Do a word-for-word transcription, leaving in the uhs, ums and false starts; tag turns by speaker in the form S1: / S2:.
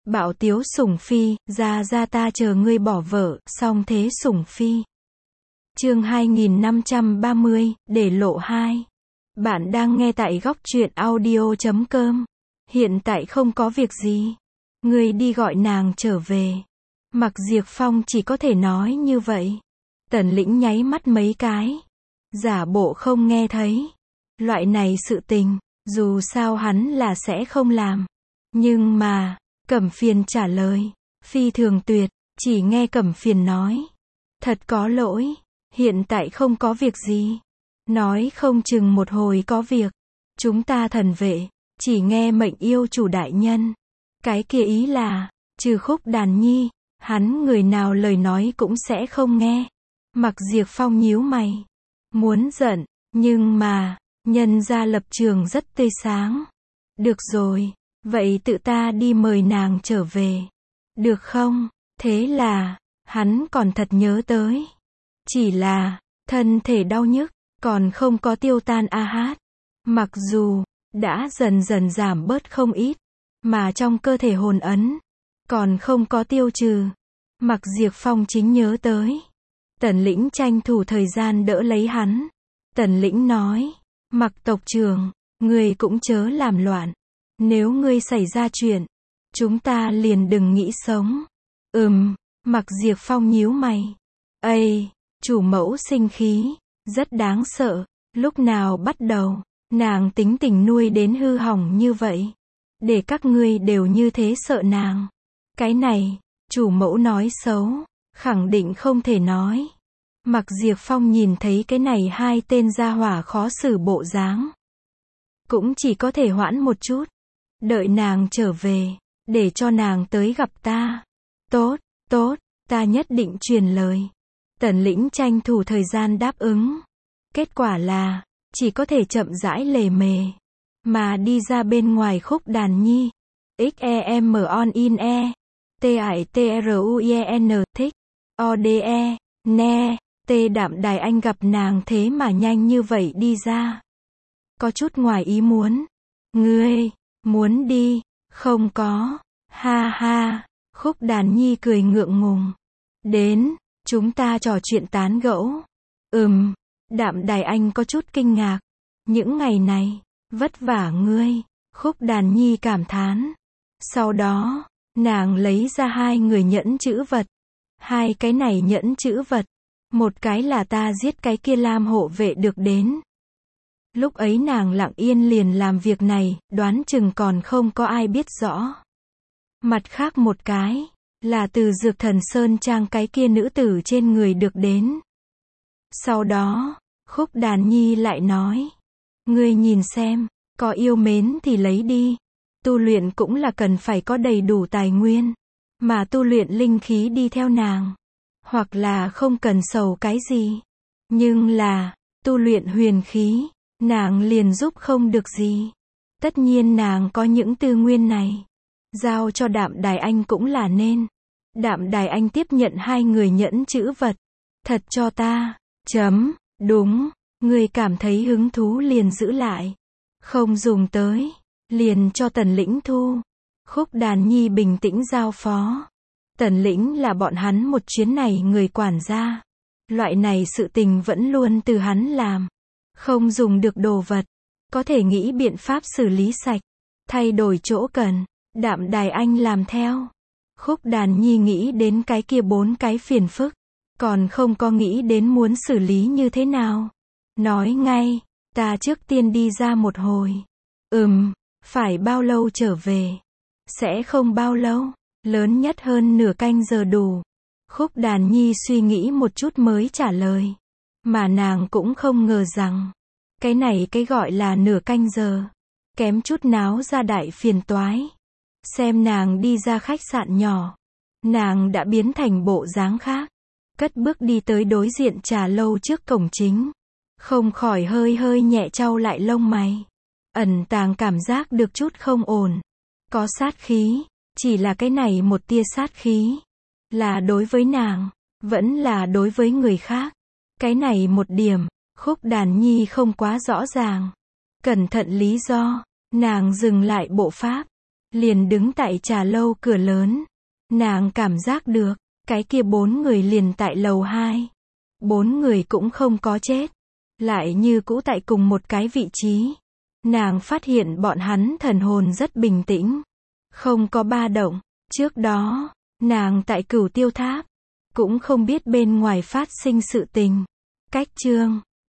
S1: Bạo tiếu sủng phi, ra ra ta chờ ngươi bỏ vợ, song thế sủng phi. Chương hai nghìn năm trăm ba mươi, để lộ hai. Bạn đang nghe tại góc truyện audio chấm com. Hiện tại không có việc gì. Ngươi đi gọi nàng trở về. Mặc Diệp Phong chỉ có thể nói như vậy. Tần Lĩnh nháy mắt mấy cái. Giả bộ không nghe thấy. Loại này sự tình, dù sao hắn là sẽ không làm. Nhưng mà, Cẩm Phiền trả lời. Phi thường tuyệt, chỉ nghe Cẩm Phiền nói. Thật có lỗi, hiện tại không có việc gì. Nói không chừng một hồi có việc. Chúng ta thần vệ, chỉ nghe mệnh yêu chủ đại nhân. Cái kia ý là, trừ Khúc Đàn Nhi, hắn người nào lời nói cũng sẽ không nghe. Mặc Diệp Phong nhíu mày. Muốn giận, nhưng mà, nhân ra lập trường rất tươi sáng. Được rồi, vậy tự ta đi mời nàng trở về. Được không? Thế là, hắn còn thật nhớ tới. Chỉ là, thân thể đau nhức, còn không có tiêu tan a hát. Mặc dù, đã dần dần giảm bớt không ít, mà trong cơ thể hồn ấn, còn không có tiêu trừ. Mặc Diệp Phong chính nhớ tới. Tần Lĩnh tranh thủ thời gian đỡ lấy hắn. Tần Lĩnh nói, Mặc tộc trưởng, ngươi cũng chớ làm loạn. Nếu ngươi xảy ra chuyện, chúng ta liền đừng nghĩ sống. Ừm, Mặc Diệp Phong nhíu mày. Ây, chủ mẫu sinh khí, rất đáng sợ. Lúc nào bắt đầu, nàng tính tình nuôi đến hư hỏng như vậy. Để các ngươi đều như thế sợ nàng. Cái này, chủ mẫu nói xấu, khẳng định không thể nói. Mặc Diệp Phong nhìn thấy cái này hai tên gia hỏa khó xử bộ dáng. Cũng chỉ có thể hoãn một chút. Đợi nàng trở về, để cho nàng tới gặp ta. Tốt, tốt, ta nhất định truyền lời. Tần Lĩnh tranh thủ thời gian đáp ứng. Kết quả là, chỉ có thể chậm rãi lề mề. Mà đi ra bên ngoài Khúc Đàn Nhi. X E M on in E. T I T R U E N, thích. O D E, ne. T Đạm Đài Anh gặp nàng thế mà nhanh như vậy đi ra. Có chút ngoài ý muốn. Ngươi, muốn đi, không có. Ha ha, Khúc Đàn Nhi cười ngượng ngùng. Đến, chúng ta trò chuyện tán gẫu. Ừm, Đạm Đài Anh có chút kinh ngạc. Những ngày này, vất vả ngươi, Khúc Đàn Nhi cảm thán. Sau đó, nàng lấy ra hai người nhẫn chữ vật. Hai cái này nhẫn chữ vật. Một cái là ta giết cái kia Lam hộ vệ được đến. Lúc ấy nàng lặng yên liền làm việc này, đoán chừng còn không có ai biết rõ. Mặt khác một cái, là từ Dược Thần Sơn Trang cái kia nữ tử trên người được đến. Sau đó, Khúc Đàn Nhi lại nói. Ngươi nhìn xem, có yêu mến thì lấy đi. Tu luyện cũng là cần phải có đầy đủ tài nguyên. Mà tu luyện linh khí đi theo nàng. Hoặc là không cần sầu cái gì. Nhưng là, tu luyện huyền khí, nàng liền giúp không được gì. Tất nhiên nàng có những tư nguyên này. Giao cho Đạm Đài Anh cũng là nên. Đạm Đài Anh tiếp nhận hai người nhẫn chữ vật. Thật cho ta, chấm, đúng, người cảm thấy hứng thú liền giữ lại. Không dùng tới, liền cho Tần Lĩnh thu. Khúc Đàn Nhi bình tĩnh giao phó. Tần Lĩnh là bọn hắn một chuyến này người quản gia. Loại này sự tình vẫn luôn từ hắn làm. Không dùng được đồ vật. Có thể nghĩ biện pháp xử lý sạch. Thay đổi chỗ cần. Đạm Đài Anh làm theo. Khúc Đàn Nhi nghĩ đến cái kia bốn cái phiền phức. Còn không có nghĩ đến muốn xử lý như thế nào. Nói ngay, ta trước tiên đi ra một hồi. Ừm, phải bao lâu trở về? Sẽ không bao lâu. Lớn nhất hơn nửa canh giờ đủ. Khúc Đàn Nhi suy nghĩ một chút mới trả lời. Mà nàng cũng không ngờ rằng. Cái này cái gọi là nửa canh giờ. Kém chút náo ra đại phiền toái. Xem nàng đi ra khách sạn nhỏ. Nàng đã biến thành bộ dáng khác. Cất bước đi tới đối diện trà lâu trước cổng chính. Không khỏi hơi hơi nhẹ chau lại lông mày. Ẩn tàng cảm giác được chút không ổn. Có sát khí. Chỉ là cái này một tia sát khí. Là đối với nàng. Vẫn là đối với người khác. Cái này một điểm. Khúc Đàn Nhi không quá rõ ràng. Cẩn thận lý do. Nàng dừng lại bộ pháp. liền đứng tại trà lâu cửa lớn. Nàng cảm giác được, cái kia bốn người liền tại lầu hai. Bốn người cũng không có chết. Lại như cũ tại cùng một cái vị trí. Nàng phát hiện bọn hắn thần hồn rất bình tĩnh. Không có ba động. Trước đó, nàng tại Cửu Tiêu Tháp. Cũng không biết bên ngoài phát sinh sự tình. Cách chương